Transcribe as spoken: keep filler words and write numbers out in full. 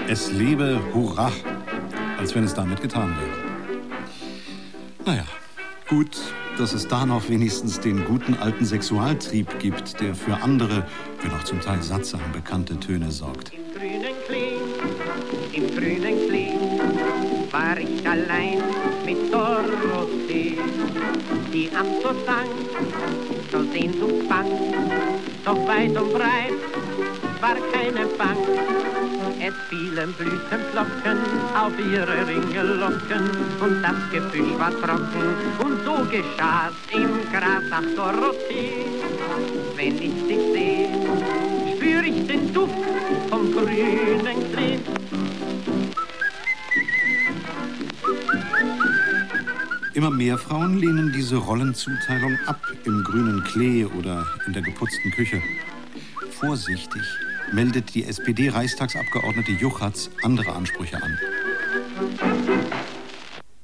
Es lebe, hurra, als wenn es damit getan wäre. Naja, gut, dass es da noch wenigstens den guten alten Sexualtrieb gibt, der für andere, wenn auch zum Teil sattsam bekannte Töne sorgt. Im grünen Klee, im grünen Klee war ich allein mit Dorothee, die am so sang, so Sehnsucht bang, doch weit und breit war keine Bank. Es fielen Blütenflocken auf ihre Ringellocken und das Gebüsch war trocken und so geschah's im Gras. Ach Dorothee, wenn ich dich seh, spür ich den Duft vom grünen Klee. Immer mehr Frauen lehnen diese Rollenzuteilung ab im grünen Klee oder in der geputzten Küche. Vorsichtig meldet die S P D-Reichstagsabgeordnete Juchatz andere Ansprüche an.